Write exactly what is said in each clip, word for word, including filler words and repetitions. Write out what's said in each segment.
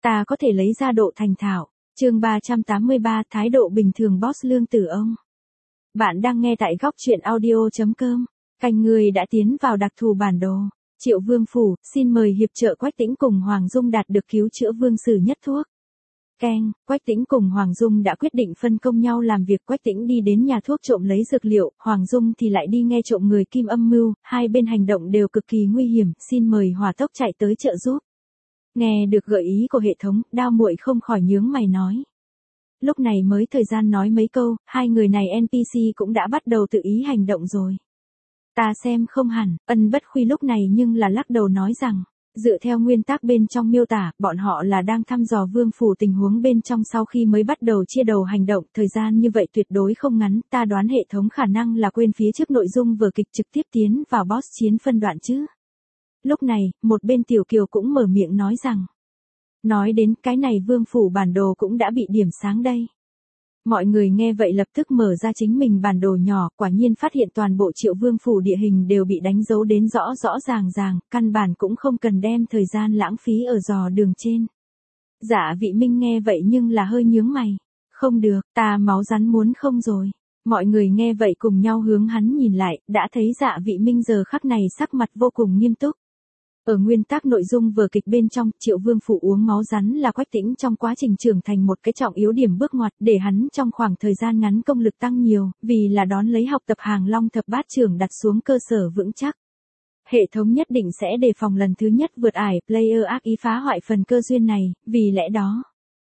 Ta có thể lấy ra độ thành thạo. Chương ba trăm tám mươi ba, thái độ bình thường boss lương tử ông. Bạn đang nghe tại góc truyện audio chấm com. Canh người đã tiến vào đặc thù bản đồ. Triệu Vương Phủ, xin mời hiệp trợ Quách Tĩnh cùng Hoàng Dung đạt được cứu chữa Vương Sử Nhất thuốc. Keng, Quách Tĩnh cùng Hoàng Dung đã quyết định phân công nhau làm việc. Quách Tĩnh đi đến nhà thuốc trộm lấy dược liệu, Hoàng Dung thì lại đi nghe trộm người Kim âm mưu, hai bên hành động đều cực kỳ nguy hiểm, xin mời hỏa tốc chạy tới trợ giúp. Nghe được gợi ý của hệ thống, Đao Muội không khỏi nhướng mày nói. Lúc này mới thời gian nói mấy câu, hai người này en pê xê cũng đã bắt đầu tự ý hành động rồi. Ta xem không hẳn, Ân Bất Khuy lúc này nhưng là lắc đầu nói rằng, dựa theo nguyên tắc bên trong miêu tả, bọn họ là đang thăm dò Vương Phủ tình huống bên trong sau khi mới bắt đầu chia đầu hành động, thời gian như vậy tuyệt đối không ngắn, ta đoán hệ thống khả năng là quên phía trước nội dung vở kịch trực tiếp tiến vào boss chiến phân đoạn chứ. Lúc này, một bên Tiểu Kiều cũng mở miệng nói rằng, nói đến cái này Vương Phủ bản đồ cũng đã bị điểm sáng đây. Mọi người nghe vậy lập tức mở ra chính mình bản đồ nhỏ, quả nhiên phát hiện toàn bộ Triệu Vương Phủ địa hình đều bị đánh dấu đến rõ rõ ràng ràng, căn bản cũng không cần đem thời gian lãng phí ở dò đường trên. Dạ Vị Minh nghe vậy nhưng là hơi nhướng mày. Không được, ta máu rắn muốn không rồi. Mọi người nghe vậy cùng nhau hướng hắn nhìn lại, đã thấy Dạ Vị Minh giờ khắc này sắc mặt vô cùng nghiêm túc. Ở nguyên tắc nội dung vở kịch bên trong, Triệu Vương Phủ uống máu rắn là Quách Tĩnh trong quá trình trưởng thành một cái trọng yếu điểm bước ngoặt để hắn trong khoảng thời gian ngắn công lực tăng nhiều, vì là đón lấy học tập Hàng Long thập bát trưởng đặt xuống cơ sở vững chắc. Hệ thống nhất định sẽ đề phòng lần thứ nhất vượt ải player ác ý phá hoại phần cơ duyên này, vì lẽ đó.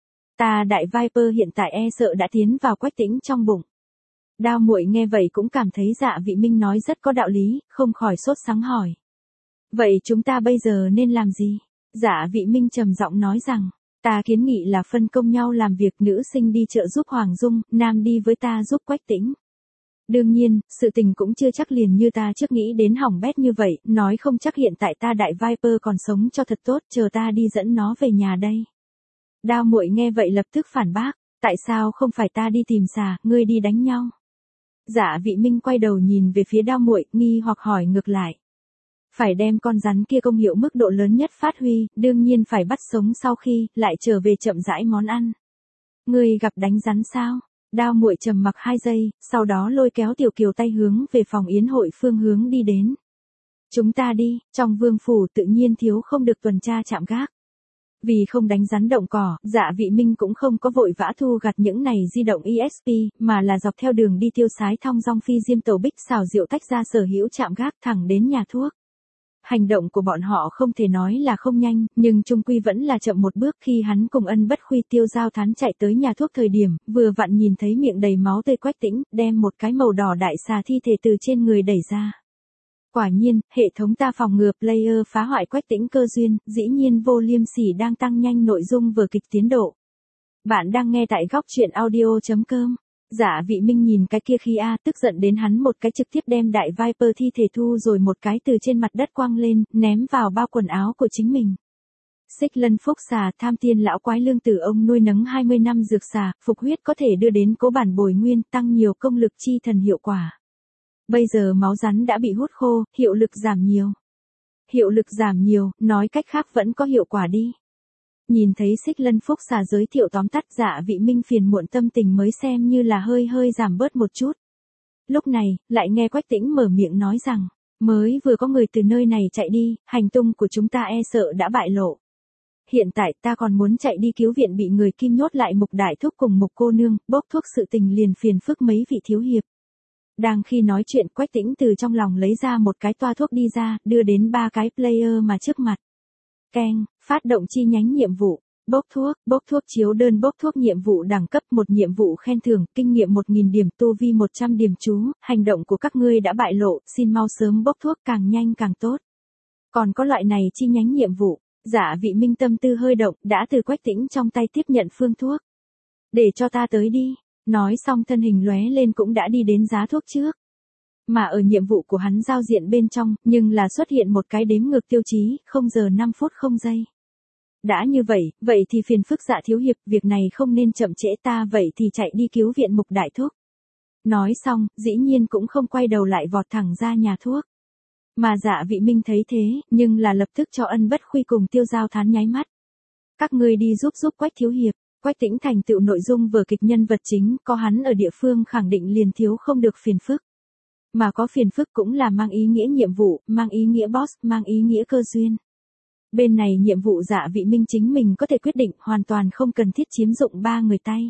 Ta đại Viper hiện tại e sợ đã tiến vào Quách Tĩnh trong bụng. Đao Muội nghe vậy cũng cảm thấy Dạ Vị Minh nói rất có đạo lý, không khỏi sốt sắng hỏi. Vậy chúng ta bây giờ nên làm gì? Dạ Vị Minh trầm giọng nói rằng, ta kiến nghị là phân công nhau làm việc, nữ sinh đi trợ giúp Hoàng Dung, nam đi với ta giúp Quách Tĩnh. Đương nhiên, sự tình cũng chưa chắc liền như ta trước nghĩ đến hỏng bét như vậy, nói không chắc hiện tại ta đại Viper còn sống cho thật tốt, chờ ta đi dẫn nó về nhà đây. Đao Muội nghe vậy lập tức phản bác, tại sao không phải ta đi tìm xà, ngươi đi đánh nhau? Dạ Vị Minh quay đầu nhìn về phía Đao Muội, nghi hoặc hỏi ngược lại. Phải đem con rắn kia công hiệu mức độ lớn nhất phát huy, đương nhiên phải bắt sống sau khi, lại trở về chậm rãi món ăn. Ngươi gặp đánh rắn sao? Đao Muội trầm mặc hai giây, sau đó lôi kéo Tiểu Kiều tay hướng về phòng yến hội phương hướng đi đến. Chúng ta đi, trong Vương Phủ tự nhiên thiếu không được tuần tra chạm gác. Vì không đánh rắn động cỏ, Dạ Vị Minh cũng không có vội vã thu gặt những này di động e ét pê, mà là dọc theo đường đi tiêu sái thong dong phi diêm tàu bích xào rượu tách ra sở hữu chạm gác thẳng đến nhà thuốc. Hành động của bọn họ không thể nói là không nhanh, nhưng chung quy vẫn là chậm một bước. Khi hắn cùng Ân Bất Khuy Tiêu Giao Thán chạy tới nhà thuốc thời điểm, vừa vặn nhìn thấy miệng đầy máu tươi Quách Tĩnh, đem một cái màu đỏ đại xà thi thể từ trên người đẩy ra. Quả nhiên, hệ thống ta phòng ngừa player phá hoại Quách Tĩnh cơ duyên, dĩ nhiên vô liêm sỉ đang tăng nhanh nội dung vở kịch tiến độ. Bạn đang nghe tại góc truyện audio chấm com. Dạ Vị Minh nhìn cái kia khi a tức giận đến hắn một cái trực tiếp đem đại Viper thi thể thu rồi một cái từ trên mặt đất quăng lên, ném vào bao quần áo của chính mình. Xích Lân Phúc xà, tham tiên lão quái lương tử ông nuôi nấng hai mươi năm dược xà, phục huyết có thể đưa đến cố bản bồi nguyên, tăng nhiều công lực chi thần hiệu quả. Bây giờ máu rắn đã bị hút khô, hiệu lực giảm nhiều. Hiệu lực giảm nhiều, nói cách khác vẫn có hiệu quả đi. Nhìn thấy Xích Lân Phúc xà giới thiệu tóm tắt, Dạ Vị Minh phiền muộn tâm tình mới xem như là hơi hơi giảm bớt một chút. Lúc này, lại nghe Quách Tĩnh mở miệng nói rằng, mới vừa có người từ nơi này chạy đi, hành tung của chúng ta e sợ đã bại lộ. Hiện tại ta còn muốn chạy đi cứu viện bị người Kim nhốt lại Mục đại thúc cùng Mục cô nương, bốc thuốc sự tình liền phiền phức mấy vị thiếu hiệp. Đang khi nói chuyện, Quách Tĩnh từ trong lòng lấy ra một cái toa thuốc đi ra, đưa đến ba cái player mà trước mặt. Keng, phát động chi nhánh nhiệm vụ, bốc thuốc, bốc thuốc chiếu đơn bốc thuốc nhiệm vụ đẳng cấp một nhiệm vụ khen thưởng, kinh nghiệm một nghìn điểm, tu vi một trăm điểm chú, hành động của các ngươi đã bại lộ, xin mau sớm bốc thuốc càng nhanh càng tốt. Còn có loại này chi nhánh nhiệm vụ, Dạ Vị Minh tâm tư hơi động, đã từ Quách Tĩnh trong tay tiếp nhận phương thuốc. Để cho ta tới đi, nói xong thân hình lóe lên cũng đã đi đến giá thuốc trước. Mà ở nhiệm vụ của hắn giao diện bên trong, nhưng là xuất hiện một cái đếm ngược tiêu chí, không giờ năm phút không giây. Đã như vậy, vậy thì phiền phức Dạ thiếu hiệp, việc này không nên chậm trễ, ta vậy thì chạy đi cứu viện Mục đại thúc. Nói xong, dĩ nhiên cũng không quay đầu lại vọt thẳng ra nhà thuốc. Mà Dạ Vị Minh thấy thế, nhưng là lập tức cho Ân Bất Khuy cùng Tiêu Giao Thán nháy mắt. Các ngươi đi giúp giúp Quách thiếu hiệp. Quách Tĩnh thành tựu nội dung vở kịch nhân vật chính, có hắn ở địa phương khẳng định liền thiếu không được phiền phức. Mà có phiền phức cũng là mang ý nghĩa nhiệm vụ, mang ý nghĩa boss, mang ý nghĩa cơ duyên. Bên này nhiệm vụ Dạ Vị Minh chính mình có thể quyết định, hoàn toàn không cần thiết chiếm dụng ba người tay.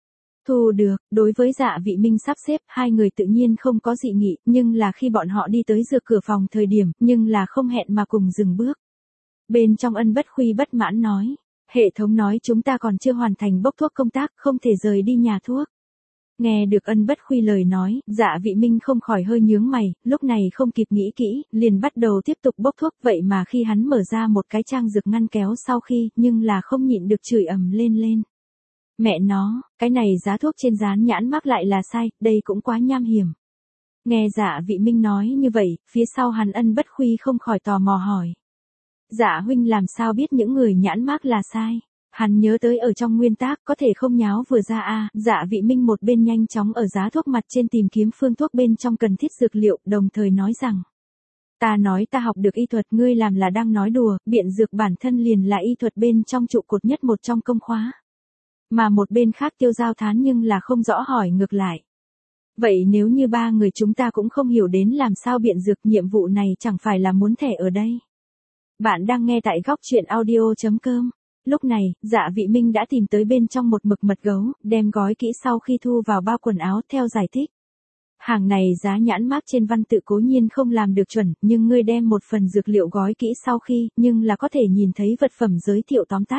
Thu được, đối với Dạ Vị Minh sắp xếp, hai người tự nhiên không có dị nghị, nhưng là khi bọn họ đi tới dược cửa phòng thời điểm, nhưng là không hẹn mà cùng dừng bước. Bên trong Ân Bất Khuy bất mãn nói, hệ thống nói chúng ta còn chưa hoàn thành bốc thuốc công tác, không thể rời đi nhà thuốc. Nghe được Ân Bất Khuy lời nói, Dạ Vị Minh không khỏi hơi nhướng mày, lúc này không kịp nghĩ kỹ, liền bắt đầu tiếp tục bốc thuốc, vậy mà khi hắn mở ra một cái trang dược ngăn kéo sau khi, nhưng là không nhịn được chửi ầm lên lên. Mẹ nó, cái này giá thuốc trên dán nhãn mác lại là sai, đây cũng quá nham hiểm. Nghe Dạ Vị Minh nói như vậy, phía sau hắn Ân Bất Khuy không khỏi tò mò hỏi. Dạ huynh làm sao biết những người nhãn mác là sai? Hắn nhớ tới ở trong nguyên tác có thể không nháo vừa ra a. À, Dạ Vị Minh một bên nhanh chóng ở giá thuốc mặt trên tìm kiếm phương thuốc bên trong cần thiết dược liệu, đồng thời nói rằng. Ta nói ta học được y thuật, ngươi làm là đang nói đùa, biện dược bản thân liền là y thuật bên trong trụ cột nhất một trong công khóa. Mà một bên khác Tiêu Giao thán nhưng là không rõ hỏi ngược lại. Vậy nếu như ba người chúng ta cũng không hiểu đến làm sao biện dược, nhiệm vụ này chẳng phải là muốn thẻ ở đây. Bạn đang nghe tại góc truyện audio chấm com. Lúc này, Dạ Vị Minh đã tìm tới bên trong một mực mật gấu, đem gói kỹ sau khi thu vào bao quần áo, theo giải thích. Hàng này giá nhãn mác trên văn tự cố nhiên không làm được chuẩn, nhưng ngươi đem một phần dược liệu gói kỹ sau khi, nhưng là có thể nhìn thấy vật phẩm giới thiệu tóm tắt.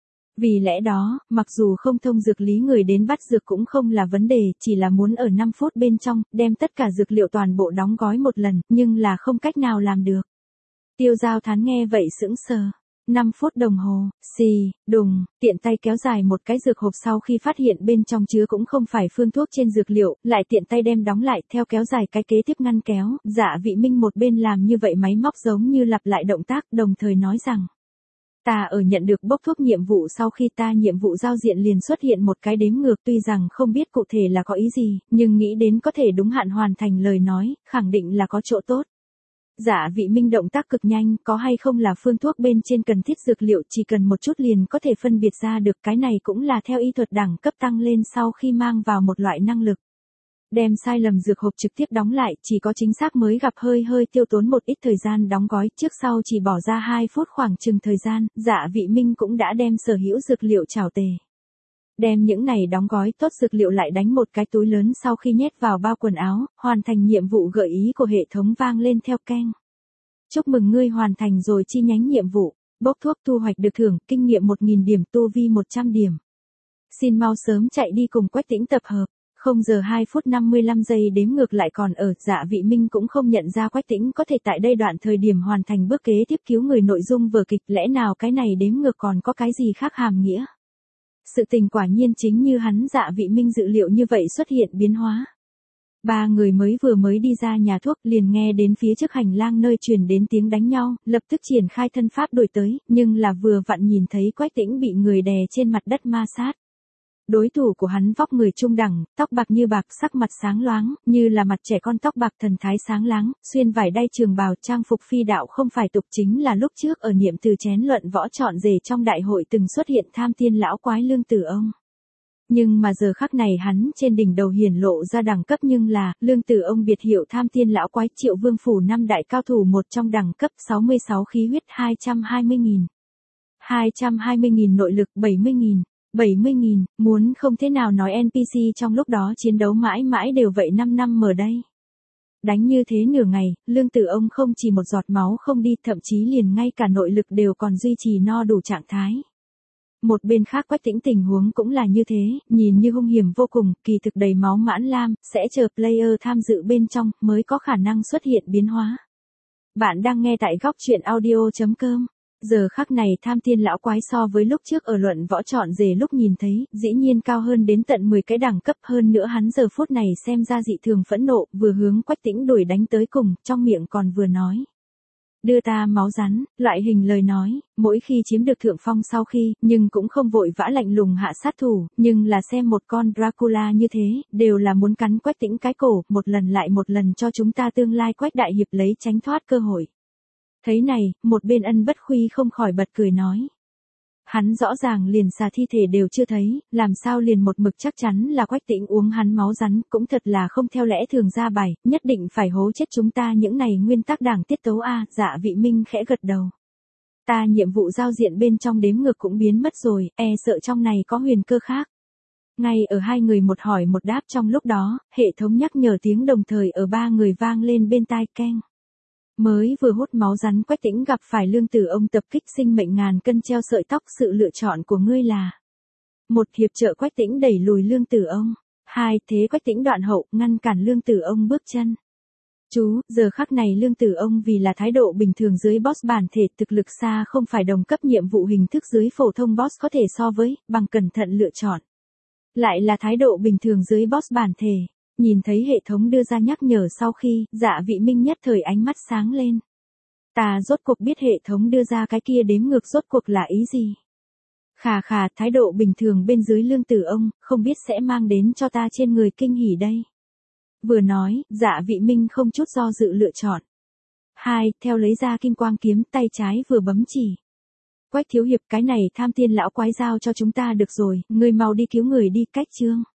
Vì lẽ đó, mặc dù không thông dược lý người đến bắt dược cũng không là vấn đề, chỉ là muốn ở năm phút bên trong, đem tất cả dược liệu toàn bộ đóng gói một lần, nhưng là không cách nào làm được. Tiêu Giao thán nghe vậy sững sờ. năm phút đồng hồ, xì, đùng, tiện tay kéo dài một cái dược hộp sau khi phát hiện bên trong chứa cũng không phải phương thuốc trên dược liệu, lại tiện tay đem đóng lại, theo kéo dài cái kế tiếp ngăn kéo, Dạ Vị Minh một bên làm như vậy máy móc giống như lặp lại động tác, đồng thời nói rằng. Ta ở nhận được bốc thuốc nhiệm vụ sau khi ta nhiệm vụ giao diện liền xuất hiện một cái đếm ngược, tuy rằng không biết cụ thể là có ý gì, nhưng nghĩ đến có thể đúng hạn hoàn thành lời nói, khẳng định là có chỗ tốt. Dạ Vị Minh động tác cực nhanh, có hay không là phương thuốc bên trên cần thiết dược liệu chỉ cần một chút liền có thể phân biệt ra được, cái này cũng là theo y thuật đẳng cấp tăng lên sau khi mang vào một loại năng lực. Đem sai lầm dược hộp trực tiếp đóng lại, chỉ có chính xác mới gặp hơi hơi tiêu tốn một ít thời gian đóng gói, trước sau chỉ bỏ ra hai phút khoảng chừng thời gian, Dạ Vị Minh cũng đã đem sở hữu dược liệu trảo tề. Đem những này đóng gói tốt dược liệu lại đánh một cái túi lớn sau khi nhét vào bao quần áo, hoàn thành nhiệm vụ gợi ý của hệ thống vang lên theo keng. Chúc mừng ngươi hoàn thành rồi chi nhánh nhiệm vụ, bốc thuốc thu hoạch được thưởng, kinh nghiệm một nghìn điểm, tu vi một trăm điểm. Xin mau sớm chạy đi cùng Quách Tĩnh tập hợp. không giờ hai phút năm mươi lăm giây đếm ngược lại còn ở, Dạ Vị Minh cũng không nhận ra Quách Tĩnh có thể tại đây đoạn thời điểm hoàn thành bước kế tiếp cứu người nội dung vở kịch, lẽ nào cái này đếm ngược còn có cái gì khác hàm nghĩa. Sự tình quả nhiên chính như hắn Dạ Vị Minh dự liệu như vậy xuất hiện biến hóa. Ba người mới vừa mới đi ra nhà thuốc liền nghe đến phía trước hành lang nơi truyền đến tiếng đánh nhau, lập tức triển khai thân pháp đuổi tới, nhưng là vừa vặn nhìn thấy Quách Tĩnh bị người đè trên mặt đất ma sát. Đối thủ của hắn vóc người trung đẳng, tóc bạc như bạc, sắc mặt sáng loáng, như là mặt trẻ con, tóc bạc thần thái sáng láng, xuyên vải đay trường bào, trang phục phi đạo không phải tục, chính là lúc trước ở niệm từ chén luận võ chọn rể trong đại hội từng xuất hiện tham tiên lão quái Lương Tử Ông. Nhưng mà giờ khắc này hắn trên đỉnh đầu hiển lộ ra đẳng cấp, nhưng là Lương Tử Ông biệt hiệu tham tiên lão quái, Triệu Vương phủ năm đại cao thủ một trong, đẳng cấp sáu mươi sáu khí huyết hai trăm hai mươi nghìn. hai trăm hai mươi nghìn nội lực bảy mươi nghìn. bảy mươi nghìn, muốn không thế nào nói en pê xê trong lúc đó chiến đấu mãi mãi đều vậy năm năm ở đây. Đánh như thế nửa ngày, Lương Tử Ông không chỉ một giọt máu không đi, thậm chí liền ngay cả nội lực đều còn duy trì no đủ trạng thái. Một bên khác Quách Tĩnh tình huống cũng là như thế, nhìn như hung hiểm vô cùng, kỳ thực đầy máu mãn lam, sẽ chờ player tham dự bên trong mới có khả năng xuất hiện biến hóa. Bạn đang nghe tại góc truyện audio chấm com. Giờ khắc này tham tiên lão quái so với lúc trước ở luận võ chọn rể lúc nhìn thấy, dĩ nhiên cao hơn đến tận mười cái đẳng cấp, hơn nữa hắn giờ phút này xem ra dị thường phẫn nộ, vừa hướng Quách Tĩnh đuổi đánh tới cùng, trong miệng còn vừa nói. Đưa ta máu rắn, loại hình lời nói, mỗi khi chiếm được thượng phong sau khi, nhưng cũng không vội vã lạnh lùng hạ sát thủ, nhưng là xem một con Dracula như thế, đều là muốn cắn Quách Tĩnh cái cổ, một lần lại một lần cho chúng ta tương lai Quách đại hiệp lấy tránh thoát cơ hội. Thấy này, một bên Ân Bất Khuy không khỏi bật cười nói. Hắn rõ ràng liền xà thi thể đều chưa thấy, làm sao liền một mực chắc chắn là Quách Tĩnh uống hắn máu rắn, cũng thật là không theo lẽ thường ra bài, nhất định phải hố chết chúng ta những này nguyên tắc đảng tiết tấu a. Dạ Vị Minh khẽ gật đầu. Ta nhiệm vụ giao diện bên trong đếm ngược cũng biến mất rồi, e sợ trong này có huyền cơ khác. Ngay ở hai người một hỏi một đáp trong lúc đó, hệ thống nhắc nhở tiếng đồng thời ở ba người vang lên bên tai keng. Mới vừa hút máu rắn Quách Tĩnh gặp phải Lương Tử Ông tập kích sinh mệnh ngàn cân treo sợi tóc, sự lựa chọn của ngươi là: một hiệp trợ Quách Tĩnh đẩy lùi Lương Tử Ông, hai thế Quách Tĩnh đoạn hậu, ngăn cản Lương Tử Ông bước chân. Chú, giờ khắc này Lương Tử Ông vì là thái độ bình thường dưới boss bản thể, thực lực xa không phải đồng cấp nhiệm vụ hình thức dưới phổ thông boss có thể so với, bằng cẩn thận lựa chọn. Lại là thái độ bình thường dưới boss bản thể. Nhìn thấy hệ thống đưa ra nhắc nhở sau khi, Dạ Vị Minh nhất thời ánh mắt sáng lên. Ta rốt cuộc biết hệ thống đưa ra cái kia đếm ngược rốt cuộc là ý gì. Khà khà, thái độ bình thường bên dưới Lương Tử Ông, không biết sẽ mang đến cho ta trên người kinh hỉ đây. Vừa nói, Dạ Vị Minh không chút do dự lựa chọn. Hai, theo lấy ra kim quang kiếm, tay trái vừa bấm chỉ. Quách thiếu hiệp, cái này tham tiên lão quái giao cho chúng ta được rồi, ngươi mau đi cứu người đi, cách chương.